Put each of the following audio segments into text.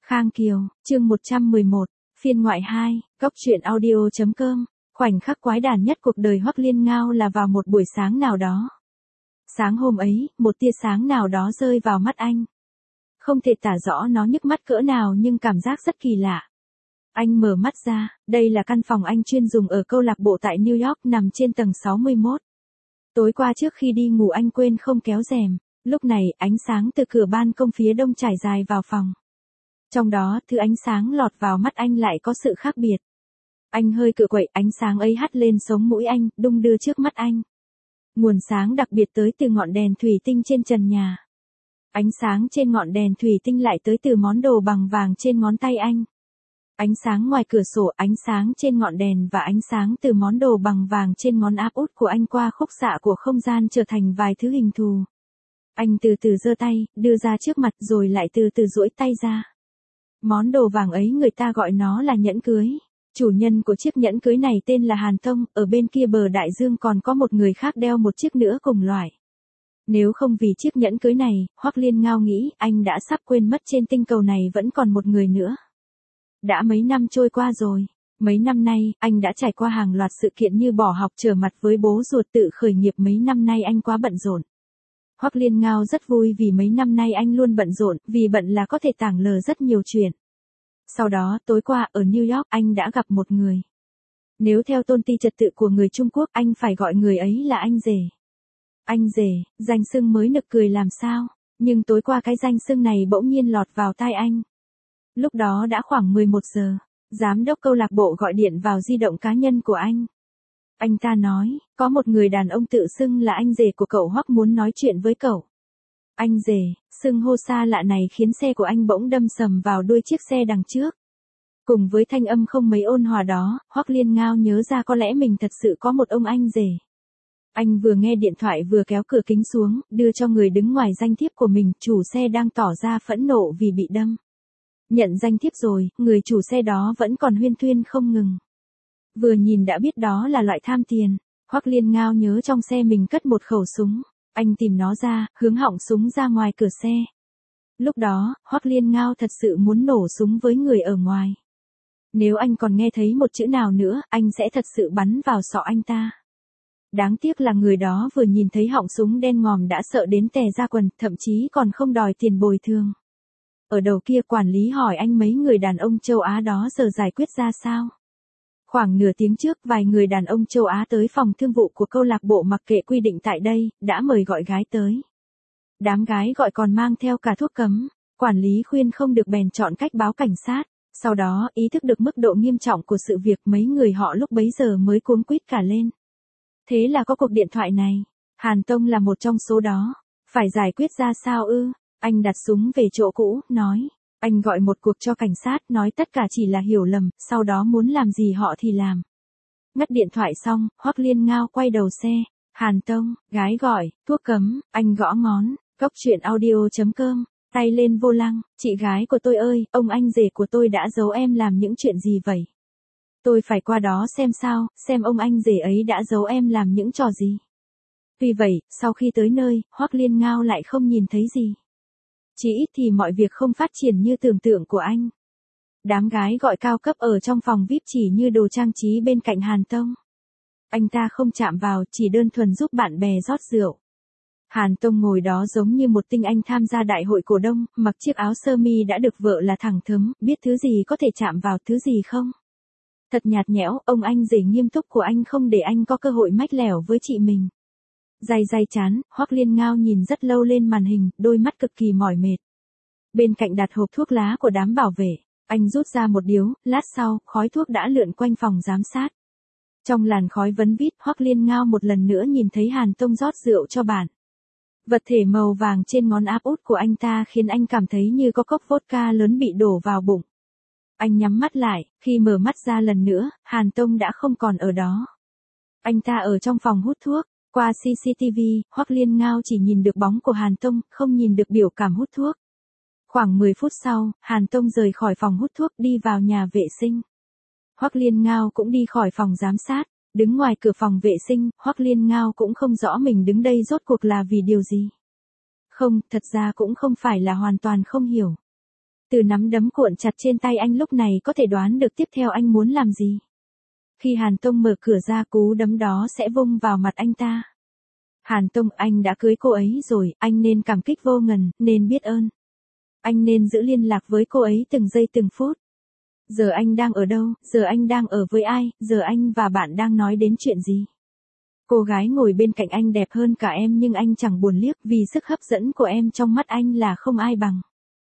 Khang Kiều, chương 111, phiên ngoại 2, góc truyện audio.com, khoảnh khắc quái đản nhất cuộc đời Hoắc Liên Ngao là vào một buổi sáng nào đó. Sáng hôm ấy, một tia sáng nào đó rơi vào mắt anh. Không thể tả rõ nó nhức mắt cỡ nào nhưng cảm giác rất kỳ lạ. Anh mở mắt ra, đây là căn phòng anh chuyên dùng ở câu lạc bộ tại New York nằm trên tầng 61. Tối qua trước khi đi ngủ anh quên không kéo rèm, lúc này ánh sáng từ cửa ban công phía đông trải dài vào phòng. Trong đó, thứ ánh sáng lọt vào mắt anh lại có sự khác biệt. Anh hơi cựa quậy, ánh sáng ấy hắt lên sống mũi anh, đung đưa trước mắt anh. Nguồn sáng đặc biệt tới từ ngọn đèn thủy tinh trên trần nhà. Ánh sáng trên ngọn đèn thủy tinh lại tới từ món đồ bằng vàng trên ngón tay anh. Ánh sáng ngoài cửa sổ, ánh sáng trên ngọn đèn và ánh sáng từ món đồ bằng vàng trên ngón áp út của anh qua khúc xạ của không gian trở thành vài thứ hình thù. Anh từ từ giơ tay, đưa ra trước mặt rồi lại từ từ duỗi tay ra. Món đồ vàng ấy người ta gọi nó là nhẫn cưới. Chủ nhân của chiếc nhẫn cưới này tên là Hàn Tông, ở bên kia bờ đại dương còn có một người khác đeo một chiếc nữa cùng loại. Nếu không vì chiếc nhẫn cưới này, Hoắc Liên Ngao nghĩ anh đã sắp quên mất trên tinh cầu này vẫn còn một người nữa. Đã mấy năm trôi qua rồi. Mấy năm nay, anh đã trải qua hàng loạt sự kiện như bỏ học trở mặt với bố ruột tự khởi nghiệp. Mấy năm nay anh quá bận rộn. Hoắc Liên Ngao rất vui vì mấy năm nay anh luôn bận rộn, vì bận là có thể tảng lờ rất nhiều chuyện. Sau đó, tối qua, ở New York, anh đã gặp một người. Nếu theo tôn ti trật tự của người Trung Quốc, anh phải gọi người ấy là anh rể. Anh rể, danh xưng mới nực cười làm sao, nhưng tối qua cái danh xưng này bỗng nhiên lọt vào tai anh. Lúc đó đã khoảng 11 giờ, giám đốc câu lạc bộ gọi điện vào di động cá nhân của anh. Anh ta nói, có một người đàn ông tự xưng là anh rể của cậu Hoắc muốn nói chuyện với cậu. Anh rể, xưng hô xa lạ này khiến xe của anh bỗng đâm sầm vào đuôi chiếc xe đằng trước. Cùng với thanh âm không mấy ôn hòa đó, Hoắc Liên Ngao nhớ ra có lẽ mình thật sự có một ông anh rể. Anh vừa nghe điện thoại vừa kéo cửa kính xuống, đưa cho người đứng ngoài danh thiếp của mình, chủ xe đang tỏ ra phẫn nộ vì bị đâm. Nhận danh thiếp rồi, người chủ xe đó vẫn còn huyên thuyên không ngừng. Vừa nhìn đã biết đó là loại tham tiền. Hoắc Liên Ngao nhớ trong xe mình cất một khẩu súng. Anh tìm nó ra, hướng họng súng ra ngoài cửa xe. Lúc đó, Hoắc Liên Ngao thật sự muốn nổ súng với người ở ngoài. Nếu anh còn nghe thấy một chữ nào nữa, anh sẽ thật sự bắn vào sọ anh ta. Đáng tiếc là người đó vừa nhìn thấy họng súng đen ngòm đã sợ đến tè ra quần, thậm chí còn không đòi tiền bồi thường. Ở đầu kia quản lý hỏi anh mấy người đàn ông châu Á đó giờ giải quyết ra sao. Khoảng nửa tiếng trước vài người đàn ông châu Á tới phòng thương vụ của câu lạc bộ mặc kệ quy định tại đây, đã mời gọi gái tới. Đám gái gọi còn mang theo cả thuốc cấm, quản lý khuyên không được bèn chọn cách báo cảnh sát. Sau đó, ý thức được mức độ nghiêm trọng của sự việc mấy người họ lúc bấy giờ mới cuống quýt cả lên. Thế là có cuộc điện thoại này. Hàn Tông là một trong số đó. Phải giải quyết ra sao ư? Anh đặt súng về chỗ cũ, nói. Anh gọi một cuộc cho cảnh sát, nói tất cả chỉ là hiểu lầm, sau đó muốn làm gì họ thì làm. Ngắt điện thoại xong, Hoắc Liên Ngao quay đầu xe. Hàn Tông, gái gọi, thuốc cấm, anh gõ ngón, góc truyện audio.com, tay lên vô lăng, chị gái của tôi ơi, ông anh rể của tôi đã giấu em làm những chuyện gì vậy? Tôi phải qua đó xem sao, xem ông anh rể ấy đã giấu em làm những trò gì. Tuy vậy, sau khi tới nơi, Hoắc Liên Ngao lại không nhìn thấy gì. Chỉ ít thì mọi việc không phát triển như tưởng tượng của anh. Đám gái gọi cao cấp ở trong phòng VIP chỉ như đồ trang trí bên cạnh Hàn Tông. Anh ta không chạm vào, chỉ đơn thuần giúp bạn bè rót rượu. Hàn Tông ngồi đó giống như một tinh anh tham gia đại hội cổ đông, mặc chiếc áo sơ mi đã được vợ là thẳng thớm, biết thứ gì có thể chạm vào thứ gì không. Thật nhạt nhẽo, ông anh rể nghiêm túc của anh không để anh có cơ hội mách lẻo với chị mình. Day chán, Hoắc Liên Ngao nhìn rất lâu lên màn hình, đôi mắt cực kỳ mỏi mệt. Bên cạnh đặt hộp thuốc lá của đám bảo vệ, anh rút ra một điếu, lát sau, khói thuốc đã lượn quanh phòng giám sát. Trong làn khói vấn vít, Hoắc Liên Ngao một lần nữa nhìn thấy Hàn Tông rót rượu cho bạn. Vật thể màu vàng trên ngón áp út của anh ta khiến anh cảm thấy như có cốc vodka lớn bị đổ vào bụng. Anh nhắm mắt lại, khi mở mắt ra lần nữa, Hàn Tông đã không còn ở đó. Anh ta ở trong phòng hút thuốc. Qua CCTV, Hoắc Liên Ngao chỉ nhìn được bóng của Hàn Tông, không nhìn được biểu cảm hút thuốc. Khoảng 10 phút sau, Hàn Tông rời khỏi phòng hút thuốc đi vào nhà vệ sinh. Hoắc Liên Ngao cũng đi khỏi phòng giám sát, đứng ngoài cửa phòng vệ sinh, Hoắc Liên Ngao cũng không rõ mình đứng đây rốt cuộc là vì điều gì. Không, thật ra cũng không phải là hoàn toàn không hiểu. Từ nắm đấm cuộn chặt trên tay anh lúc này có thể đoán được tiếp theo anh muốn làm gì. Khi Hàn Tông mở cửa ra cú đấm đó sẽ vung vào mặt anh ta. Hàn Tông, anh đã cưới cô ấy rồi, anh nên cảm kích vô ngần, nên biết ơn. Anh nên giữ liên lạc với cô ấy từng giây từng phút. Giờ anh đang ở đâu, giờ anh đang ở với ai, giờ anh và bạn đang nói đến chuyện gì? Cô gái ngồi bên cạnh anh đẹp hơn cả em nhưng anh chẳng buồn liếc vì sức hấp dẫn của em trong mắt anh là không ai bằng.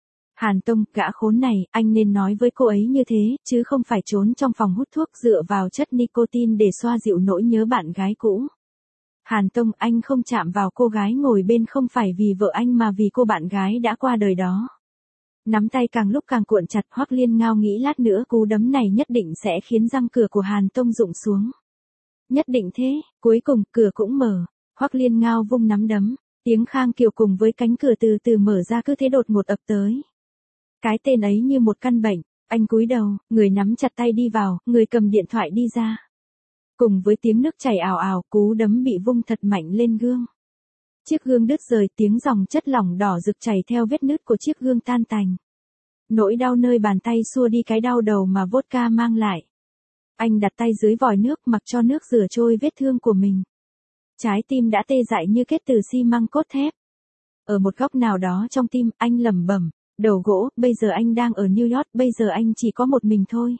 Hàn Tông, gã khốn này, anh nên nói với cô ấy như thế, chứ không phải trốn trong phòng hút thuốc dựa vào chất nicotine để xoa dịu nỗi nhớ bạn gái cũ. Hàn Tông, anh không chạm vào cô gái ngồi bên không phải vì vợ anh mà vì cô bạn gái đã qua đời đó. Nắm tay càng lúc càng cuộn chặt, Hoắc Liên Ngao nghĩ lát nữa cú đấm này nhất định sẽ khiến răng cửa của Hàn Tông rụng xuống. Nhất định thế, cuối cùng cửa cũng mở, Hoắc Liên Ngao vung nắm đấm, tiếng Khang Kiều cùng với cánh cửa từ từ mở ra cứ thế đột ngột ập tới. Cái tên ấy như một căn bệnh, anh cúi đầu, người nắm chặt tay đi vào, người cầm điện thoại đi ra. Cùng với tiếng nước chảy ào ào, cú đấm bị vung thật mạnh lên gương. Chiếc gương đứt rời, tiếng dòng chất lỏng đỏ rực chảy theo vết nứt của chiếc gương tan tành. Nỗi đau nơi bàn tay xua đi cái đau đầu mà vodka mang lại. Anh đặt tay dưới vòi nước mặc cho nước rửa trôi vết thương của mình. Trái tim đã tê dại như kết từ xi măng cốt thép. Ở một góc nào đó trong tim, anh lẩm bẩm, đầu gỗ, bây giờ anh đang ở New York, bây giờ anh chỉ có một mình thôi.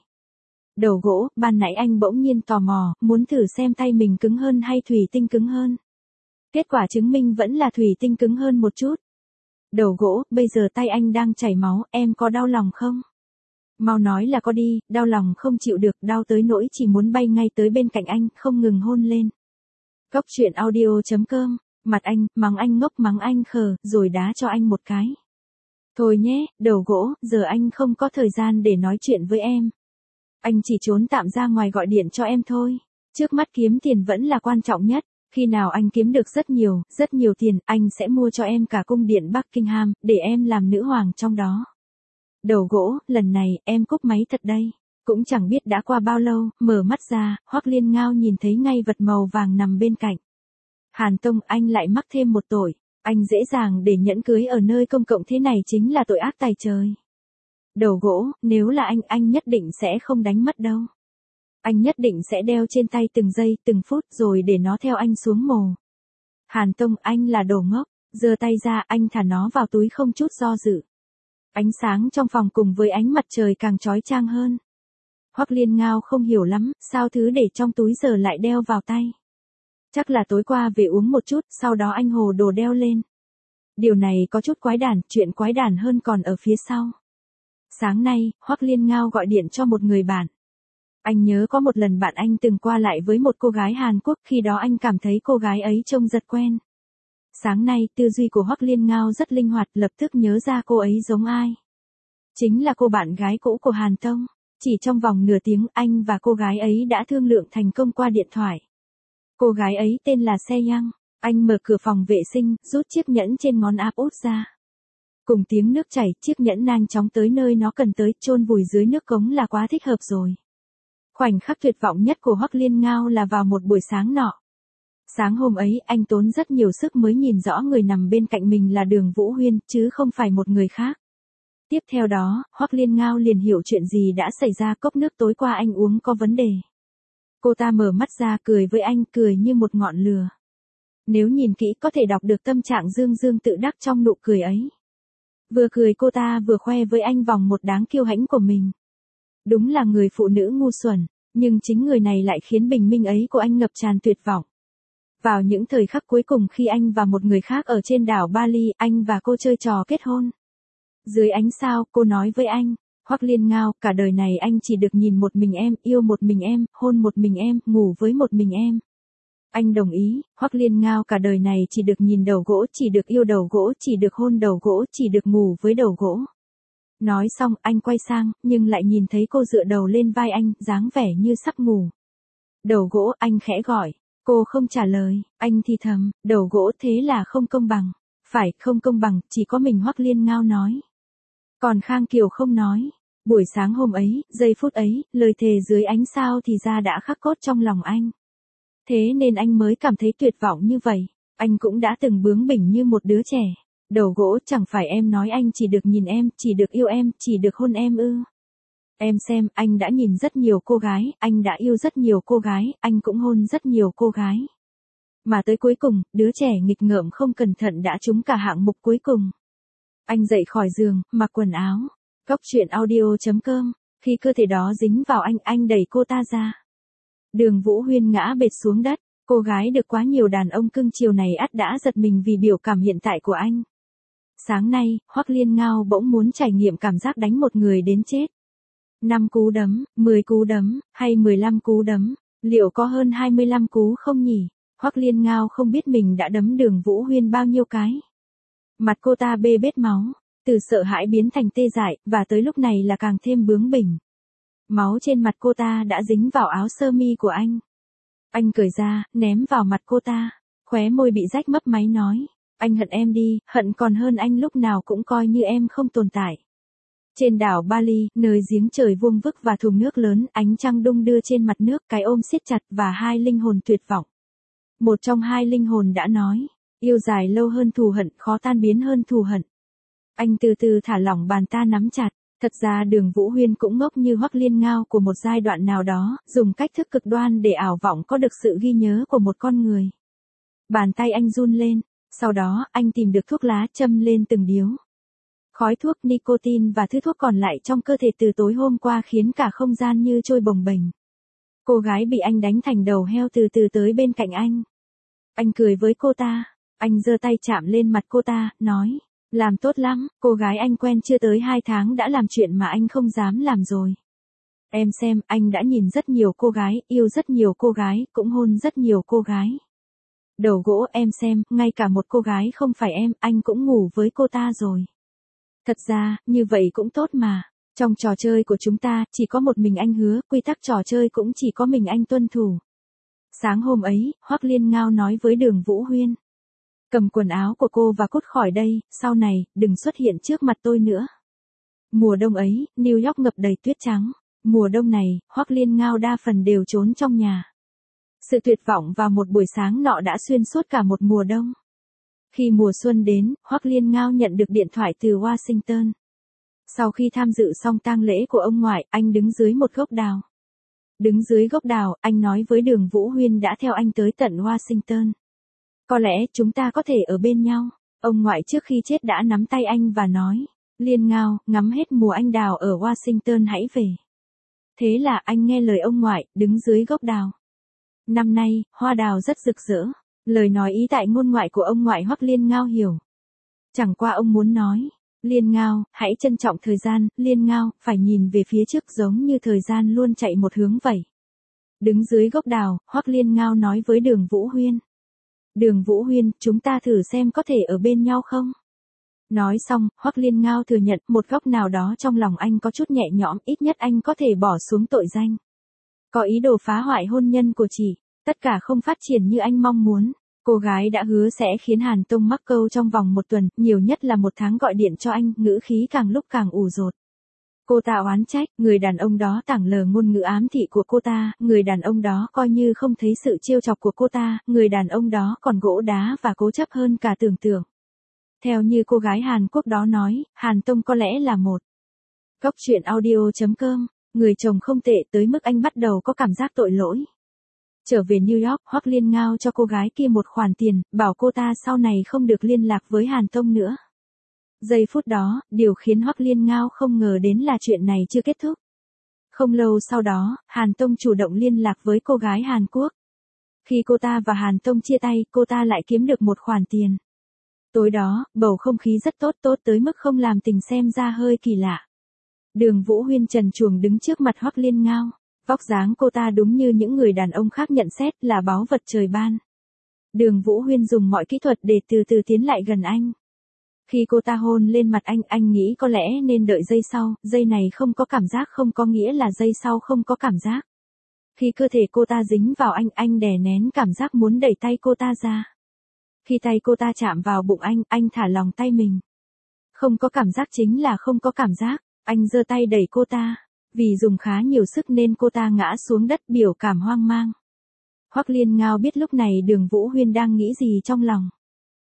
Đầu gỗ, ban nãy anh bỗng nhiên tò mò, muốn thử xem tay mình cứng hơn hay thủy tinh cứng hơn. Kết quả chứng minh vẫn là thủy tinh cứng hơn một chút. Đầu gỗ, bây giờ tay anh đang chảy máu, em có đau lòng không? Mau nói là có đi, đau lòng không chịu được, đau tới nỗi chỉ muốn bay ngay tới bên cạnh anh, không ngừng hôn lên. Cốc truyện audio.com, mặt anh, mắng anh ngốc mắng anh khờ, rồi đá cho anh một cái. Thôi nhé, đầu gỗ, giờ anh không có thời gian để nói chuyện với em. Anh chỉ trốn tạm ra ngoài gọi điện cho em thôi. Trước mắt kiếm tiền vẫn là quan trọng nhất. Khi nào anh kiếm được rất nhiều tiền, anh sẽ mua cho em cả cung điện Buckingham, để em làm nữ hoàng trong đó. Đầu gỗ, lần này, em cúp máy thật đây. Cũng chẳng biết đã qua bao lâu, mở mắt ra, Hoắc Liên Ngao nhìn thấy ngay vật màu vàng nằm bên cạnh. Hàn Tông, anh lại mắc thêm một tội. Anh dễ dàng để nhẫn cưới ở nơi công cộng thế này chính là tội ác tày trời. Đầu gỗ, nếu là anh nhất định sẽ không đánh mất đâu. Anh nhất định sẽ đeo trên tay từng giây, từng phút rồi để nó theo anh xuống mồ. Hàn Tông, anh là đồ ngốc, giơ tay ra, anh thả nó vào túi không chút do dự. Ánh sáng trong phòng cùng với ánh mặt trời càng chói chang hơn. Hoắc Liên Ngao không hiểu lắm, sao thứ để trong túi giờ lại đeo vào tay. Chắc là tối qua về uống một chút, sau đó anh hồ đồ đeo lên. Điều này có chút quái đản, chuyện quái đản hơn còn ở phía sau. Sáng nay, Hoắc Liên Ngao gọi điện cho một người bạn. Anh nhớ có một lần bạn anh từng qua lại với một cô gái Hàn Quốc, khi đó anh cảm thấy cô gái ấy trông rất quen. Sáng nay, tư duy của Hoắc Liên Ngao rất linh hoạt, lập tức nhớ ra cô ấy giống ai. Chính là cô bạn gái cũ của Hàn Tông. Chỉ trong vòng nửa tiếng, anh và cô gái ấy đã thương lượng thành công qua điện thoại. Cô gái ấy tên là Se Yang. Anh mở cửa phòng vệ sinh, rút chiếc nhẫn trên ngón áp út ra. Cùng tiếng nước chảy, chiếc nhẫn nhanh chóng tới nơi nó cần tới, chôn vùi dưới nước cống là quá thích hợp rồi. Khoảnh khắc tuyệt vọng nhất của Hoắc Liên Ngao là vào một buổi sáng nọ. Sáng hôm ấy, anh tốn rất nhiều sức mới nhìn rõ người nằm bên cạnh mình là Đường Vũ Huyên, chứ không phải một người khác. Tiếp theo đó, Hoắc Liên Ngao liền hiểu chuyện gì đã xảy ra, cốc nước tối qua anh uống có vấn đề. Cô ta mở mắt ra cười với anh, cười như một ngọn lửa. Nếu nhìn kỹ có thể đọc được tâm trạng dương dương tự đắc trong nụ cười ấy. Vừa cười cô ta vừa khoe với anh vòng một đáng kiêu hãnh của mình. Đúng là người phụ nữ ngu xuẩn, nhưng chính người này lại khiến bình minh ấy của anh ngập tràn tuyệt vọng. Vào những thời khắc cuối cùng khi anh và một người khác ở trên đảo Bali, anh và cô chơi trò kết hôn. Dưới ánh sao, cô nói với anh, Hoắc Liên Ngao, cả đời này anh chỉ được nhìn một mình em, yêu một mình em, hôn một mình em, ngủ với một mình em. Anh đồng ý, Hoắc Liên Ngao cả đời này chỉ được nhìn đầu gỗ, chỉ được yêu đầu gỗ, chỉ được hôn đầu gỗ, chỉ được ngủ với đầu gỗ. Nói xong, anh quay sang, nhưng lại nhìn thấy cô dựa đầu lên vai anh, dáng vẻ như sắp ngủ. Đầu gỗ, anh khẽ gọi. Cô không trả lời, anh thì thầm, đầu gỗ, thế là không công bằng. Phải, không công bằng, chỉ có mình Hoắc Liên Ngao nói. Còn Khang Kiều không nói. Buổi sáng hôm ấy, giây phút ấy, lời thề dưới ánh sao thì ra đã khắc cốt trong lòng anh. Thế nên anh mới cảm thấy tuyệt vọng như vậy. Anh cũng đã từng bướng bỉnh như một đứa trẻ. Đầu gỗ, chẳng phải em nói anh chỉ được nhìn em, chỉ được yêu em, chỉ được hôn em ư? Em xem, anh đã nhìn rất nhiều cô gái, anh đã yêu rất nhiều cô gái, anh cũng hôn rất nhiều cô gái. Mà tới cuối cùng, đứa trẻ nghịch ngợm không cẩn thận đã trúng cả hạng mục cuối cùng. Anh dậy khỏi giường, mặc quần áo. Cóc truyện audio.com. Khi cơ thể đó dính vào anh đẩy cô ta ra. Đường Vũ Huyên ngã bệt xuống đất. Cô gái được quá nhiều đàn ông cưng chiều này ắt đã giật mình vì biểu cảm hiện tại của anh. Sáng nay, Hoắc Liên Ngao bỗng muốn trải nghiệm cảm giác đánh một người đến chết. 5 cú đấm, 10 cú đấm, hay 15 cú đấm, liệu có hơn 25 cú không nhỉ? Hoắc Liên Ngao không biết mình đã đấm Đường Vũ Huyên bao nhiêu cái. Mặt cô ta bê bết máu, từ sợ hãi biến thành tê dại, và tới lúc này là càng thêm bướng bỉnh. Máu trên mặt cô ta đã dính vào áo sơ mi của anh. Anh cởi ra, ném vào mặt cô ta, khóe môi bị rách mấp máy nói. Anh hận em đi, hận còn hơn anh lúc nào cũng coi như em không tồn tại. Trên đảo Bali, nơi giếng trời vuông vức và thùng nước lớn, ánh trăng đung đưa trên mặt nước, cái ôm siết chặt và hai linh hồn tuyệt vọng. Một trong hai linh hồn đã nói, yêu dài lâu hơn thù hận, khó tan biến hơn thù hận. Anh từ từ thả lỏng bàn ta nắm chặt. Thật ra Đường Vũ Huyên cũng ngốc như Hoắc Liên Ngao của một giai đoạn nào đó, dùng cách thức cực đoan để ảo vọng có được sự ghi nhớ của một con người. Bàn tay anh run lên, sau đó anh tìm được thuốc lá châm lên từng điếu. Khói thuốc nicotine và thứ thuốc còn lại trong cơ thể từ tối hôm qua khiến cả không gian như trôi bồng bềnh. Cô gái bị anh đánh thành đầu heo từ từ tới bên cạnh anh. Anh cười với cô ta, anh giơ tay chạm lên mặt cô ta, nói. Làm tốt lắm, cô gái anh quen chưa tới 2 tháng đã làm chuyện mà anh không dám làm rồi. Em xem, anh đã nhìn rất nhiều cô gái, yêu rất nhiều cô gái, cũng hôn rất nhiều cô gái. Đầu gỗ, em xem, ngay cả một cô gái không phải em, anh cũng ngủ với cô ta rồi. Thật ra, như vậy cũng tốt mà. Trong trò chơi của chúng ta, chỉ có một mình anh hứa, quy tắc trò chơi cũng chỉ có mình anh tuân thủ. Sáng hôm ấy, Hoắc Liên Ngao nói với Đường Vũ Huyên. Cầm quần áo của cô và cút khỏi đây, sau này, đừng xuất hiện trước mặt tôi nữa. Mùa đông ấy, New York ngập đầy tuyết trắng. Mùa đông này, Hoắc Liên Ngao đa phần đều trốn trong nhà. Sự tuyệt vọng vào một buổi sáng nọ đã xuyên suốt cả một mùa đông. Khi mùa xuân đến, Hoắc Liên Ngao nhận được điện thoại từ Washington. Sau khi tham dự xong tang lễ của ông ngoại, anh đứng dưới một gốc đào. Đứng dưới gốc đào, anh nói với Đường Vũ Huyên đã theo anh tới tận Washington. Có lẽ chúng ta có thể ở bên nhau. Ông ngoại trước khi chết đã nắm tay anh và nói. Liên Ngao, ngắm hết mùa anh đào ở Washington hãy về. Thế là anh nghe lời ông ngoại, đứng dưới gốc đào. Năm nay, hoa đào rất rực rỡ. Lời nói ý tại ngôn ngoại của ông ngoại Hoắc Liên Ngao hiểu. Chẳng qua ông muốn nói. Liên Ngao, hãy trân trọng thời gian, Liên Ngao, phải nhìn về phía trước giống như thời gian luôn chạy một hướng vậy. Đứng dưới gốc đào, Hoắc Liên Ngao nói với Đường Vũ Huyên. Đường Vũ Huyên, chúng ta thử xem có thể ở bên nhau không? Nói xong, Hoắc Liên Ngao thừa nhận một góc nào đó trong lòng anh có chút nhẹ nhõm, ít nhất anh có thể bỏ xuống tội danh. Có ý đồ phá hoại hôn nhân của chị, tất cả không phát triển như anh mong muốn. Cô gái đã hứa sẽ khiến Hàn Tông mắc câu trong vòng 1 tuần, nhiều nhất là 1 tháng gọi điện cho anh, ngữ khí càng lúc càng ủ dột. Cô ta oán trách, người đàn ông đó tảng lờ ngôn ngữ ám thị của cô ta, người đàn ông đó coi như không thấy sự trêu chọc của cô ta, người đàn ông đó còn gỗ đá và cố chấp hơn cả tưởng tượng. Theo như cô gái Hàn Quốc đó nói, Hàn Tông có lẽ là một. Cóc truyện audio.com, người chồng không tệ tới mức anh bắt đầu có cảm giác tội lỗi. Trở về New York, Hoắc Liên Ngao cho cô gái kia một khoản tiền, bảo cô ta sau này không được liên lạc với Hàn Tông nữa. Giây phút đó, điều khiến Hoắc Liên Ngao không ngờ đến là chuyện này chưa kết thúc. Không lâu sau đó, Hàn Tông chủ động liên lạc với cô gái Hàn Quốc. Khi cô ta và Hàn Tông chia tay, cô ta lại kiếm được một khoản tiền. Tối đó, bầu không khí rất tốt tới mức không làm tình xem ra hơi kỳ lạ. Đường Vũ Huyên trần truồng đứng trước mặt Hoắc Liên Ngao. Vóc dáng cô ta đúng như những người đàn ông khác nhận xét là báu vật trời ban. Đường Vũ Huyên dùng mọi kỹ thuật để từ từ tiến lại gần anh. Khi cô ta hôn lên mặt anh nghĩ có lẽ nên đợi giây sau, giây này không có cảm giác không có nghĩa là giây sau không có cảm giác. Khi cơ thể cô ta dính vào anh đè nén cảm giác muốn đẩy tay cô ta ra. Khi tay cô ta chạm vào bụng anh thả lòng tay mình. Không có cảm giác chính là không có cảm giác, anh giơ tay đẩy cô ta. Vì dùng khá nhiều sức nên cô ta ngã xuống đất biểu cảm hoang mang. Hoắc Liên Ngao biết lúc này Đường Vũ Huyên đang nghĩ gì trong lòng.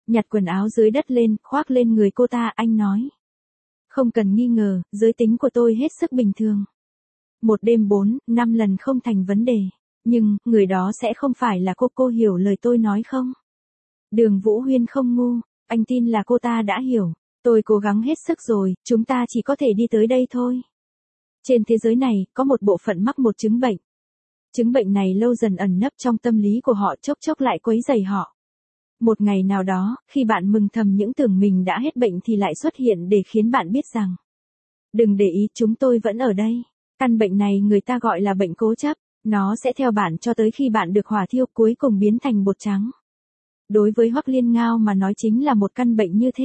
Nhặt quần áo dưới đất lên, khoác lên người cô ta, anh nói. Không cần nghi ngờ, giới tính của tôi hết sức bình thường. Một đêm 4-5 lần không thành vấn đề. Nhưng, người đó sẽ không phải là cô hiểu lời tôi nói không? Đường Vũ Huyên không ngu, anh tin là cô ta đã hiểu. Tôi cố gắng hết sức rồi, chúng ta chỉ có thể đi tới đây thôi. Trên thế giới này, có một bộ phận mắc một chứng bệnh. Chứng bệnh này lâu dần ẩn nấp trong tâm lý của họ, chốc chốc lại quấy rầy họ. Một ngày nào đó, khi bạn mừng thầm những tưởng mình đã hết bệnh thì lại xuất hiện để khiến bạn biết rằng. Đừng để ý, chúng tôi vẫn ở đây. Căn bệnh này người ta gọi là bệnh cố chấp. Nó sẽ theo bạn cho tới khi bạn được hỏa thiêu, cuối cùng biến thành bột trắng. Đối với Hoắc Liên Ngao mà nói chính là một căn bệnh như thế.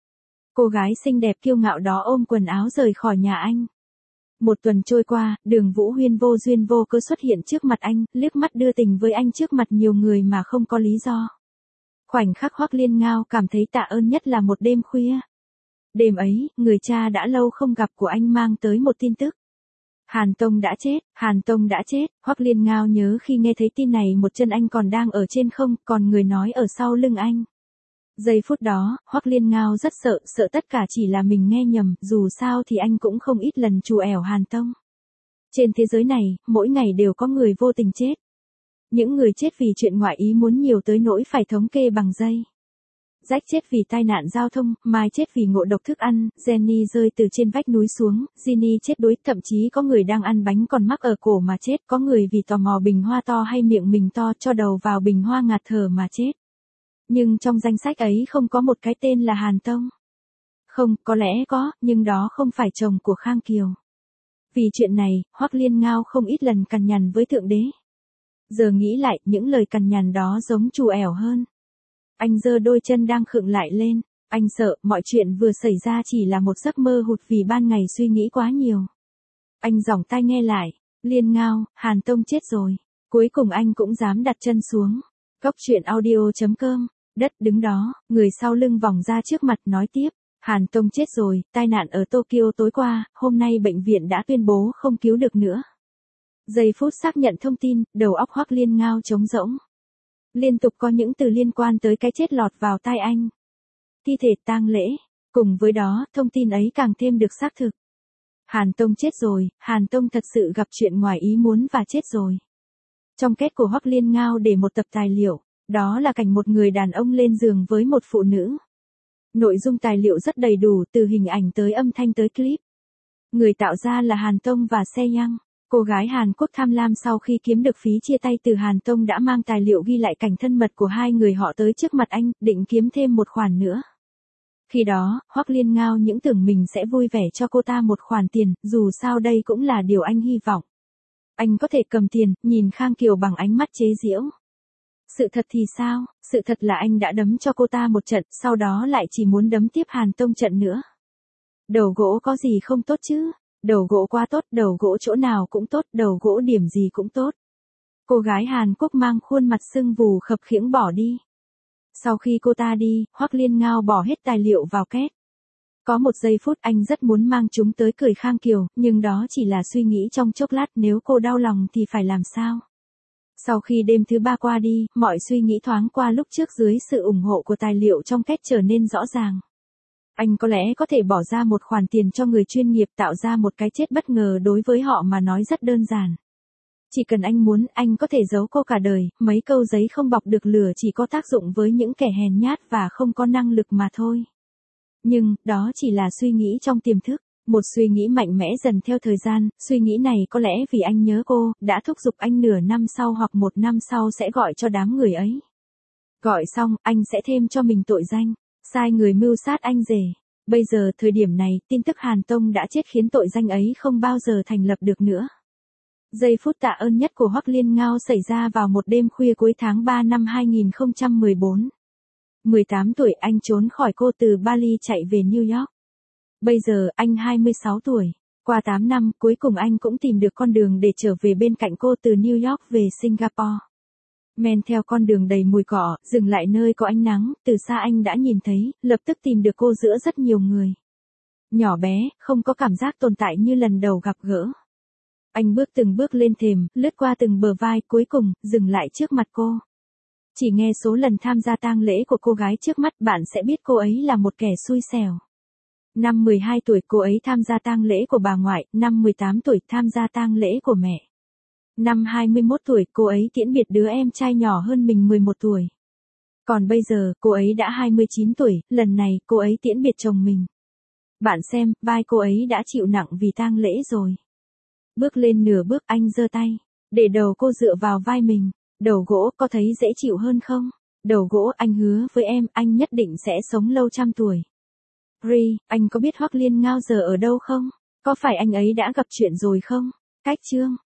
Cô gái xinh đẹp kiêu ngạo đó ôm quần áo rời khỏi nhà anh. Một tuần trôi qua, Đường Vũ Huyên vô duyên vô cớ xuất hiện trước mặt anh, liếc mắt đưa tình với anh trước mặt nhiều người mà không có lý do. Khoảnh khắc Hoắc Liên Ngao cảm thấy tạ ơn nhất là một đêm khuya. Đêm ấy, người cha đã lâu không gặp của anh mang tới một tin tức. Hàn Tông đã chết, Hàn Tông đã chết. Hoắc Liên Ngao nhớ khi nghe thấy tin này một chân anh còn đang ở trên không, còn người nói ở sau lưng anh. Giây phút đó, Hoắc Liên Ngao rất sợ tất cả chỉ là mình nghe nhầm, dù sao thì anh cũng không ít lần trù ẻo Hàn Tông. Trên thế giới này, mỗi ngày đều có người vô tình chết. Những người chết vì chuyện ngoại ý muốn nhiều tới nỗi phải thống kê bằng giây. Jack chết vì tai nạn giao thông, Mai chết vì ngộ độc thức ăn, Jenny rơi từ trên vách núi xuống, Ginny chết đuối, thậm chí có người đang ăn bánh còn mắc ở cổ mà chết, có người vì tò mò bình hoa to hay miệng mình to cho đầu vào bình hoa ngạt thở mà chết. Nhưng trong danh sách ấy không có một cái tên là Hàn Tông. Không, có lẽ có, nhưng đó không phải chồng của Khang Kiều. Vì chuyện này, Hoắc Liên Ngao không ít lần cằn nhằn với Thượng Đế. Giờ nghĩ lại, những lời cằn nhằn đó giống trù ẻo hơn. Anh giơ đôi chân đang khựng lại lên, anh sợ mọi chuyện vừa xảy ra chỉ là một giấc mơ hụt vì ban ngày suy nghĩ quá nhiều. Anh giỏng tai nghe lại, Liên Ngao, Hàn Tông chết rồi. Cuối cùng anh cũng dám đặt chân xuống. Cốc truyện audio.com, đất đứng đó, người sau lưng vòng ra trước mặt nói tiếp. Hàn Tông chết rồi, tai nạn ở Tokyo tối qua, hôm nay bệnh viện đã tuyên bố không cứu được nữa. Giây phút xác nhận thông tin, đầu óc Hoắc Liên Ngao trống rỗng. Liên tục có những từ liên quan tới cái chết lọt vào tai anh. Thi thể, tang lễ. Cùng với đó, thông tin ấy càng thêm được xác thực. Hàn Tông chết rồi, Hàn Tông thật sự gặp chuyện ngoài ý muốn và chết rồi. Trong két của Hoắc Liên Ngao để một tập tài liệu, đó là cảnh một người đàn ông lên giường với một phụ nữ. Nội dung tài liệu rất đầy đủ, từ hình ảnh tới âm thanh tới clip. Người tạo ra là Hàn Tông và Se Yang. Cô gái Hàn Quốc tham lam sau khi kiếm được phí chia tay từ Hàn Tông đã mang tài liệu ghi lại cảnh thân mật của hai người họ tới trước mặt anh, định kiếm thêm một khoản nữa. Khi đó, Hoắc Liên Ngao những tưởng mình sẽ vui vẻ cho cô ta một khoản tiền, dù sao đây cũng là điều anh hy vọng. Anh có thể cầm tiền, nhìn Khang Kiều bằng ánh mắt chế giễu. Sự thật thì sao? Sự thật là anh đã đấm cho cô ta một trận, sau đó lại chỉ muốn đấm tiếp Hàn Tông trận nữa. Đầu gỗ có gì không tốt chứ? Đầu gỗ quá tốt, đầu gỗ chỗ nào cũng tốt, đầu gỗ điểm gì cũng tốt. Cô gái Hàn Quốc mang khuôn mặt sưng vù khập khiễng bỏ đi. Sau khi cô ta đi, Hoắc Liên Ngao bỏ hết tài liệu vào két. Có một giây phút anh rất muốn mang chúng tới cười Khang Kiều, nhưng đó chỉ là suy nghĩ trong chốc lát, nếu cô đau lòng thì phải làm sao? Sau khi đêm thứ 3 qua đi, mọi suy nghĩ thoáng qua lúc trước dưới sự ủng hộ của tài liệu trong két trở nên rõ ràng. Anh có lẽ có thể bỏ ra một khoản tiền cho người chuyên nghiệp tạo ra một cái chết bất ngờ đối với họ mà nói rất đơn giản. Chỉ cần anh muốn, anh có thể giấu cô cả đời, mấy câu giấy không bọc được lửa chỉ có tác dụng với những kẻ hèn nhát và không có năng lực mà thôi. Nhưng, đó chỉ là suy nghĩ trong tiềm thức. Một suy nghĩ mạnh mẽ dần theo thời gian, suy nghĩ này có lẽ vì anh nhớ cô, đã thúc giục anh nửa năm sau hoặc một năm sau sẽ gọi cho đám người ấy. Gọi xong, anh sẽ thêm cho mình tội danh, sai người mưu sát anh rể. Bây giờ thời điểm này, tin tức Hàn Tông đã chết khiến tội danh ấy không bao giờ thành lập được nữa. Giây phút tạ ơn nhất của Hoắc Liên Ngao xảy ra vào một đêm khuya cuối tháng 3 năm 2014. 18 tuổi anh trốn khỏi cô từ Bali chạy về New York. Bây giờ anh 26 tuổi. Qua 8 năm, cuối cùng anh cũng tìm được con đường để trở về bên cạnh cô từ New York về Singapore. Men theo con đường đầy mùi cỏ, dừng lại nơi có ánh nắng, từ xa anh đã nhìn thấy, lập tức tìm được cô giữa rất nhiều người. Nhỏ bé, không có cảm giác tồn tại như lần đầu gặp gỡ. Anh bước từng bước lên thềm, lướt qua từng bờ vai, cuối cùng, dừng lại trước mặt cô. Chỉ nghe số lần tham gia tang lễ của cô gái trước mắt bạn sẽ biết cô ấy là một kẻ xui xẻo. Năm 12 tuổi cô ấy tham gia tang lễ của bà ngoại, năm 18 tuổi tham gia tang lễ của mẹ. Năm 21 tuổi cô ấy tiễn biệt đứa em trai nhỏ hơn mình 11 tuổi. Còn bây giờ cô ấy đã 29 tuổi, lần này cô ấy tiễn biệt chồng mình. Bạn xem, vai cô ấy đã chịu nặng vì tang lễ rồi. Bước lên nửa bước anh giơ tay, để đầu cô dựa vào vai mình. Đầu gỗ có thấy dễ chịu hơn không? Đầu gỗ anh hứa với em anh nhất định sẽ sống lâu trăm tuổi. Ri, anh có biết Hoắc Liên Ngao giờ ở đâu không? Có phải anh ấy đã gặp chuyện rồi không? Cách chương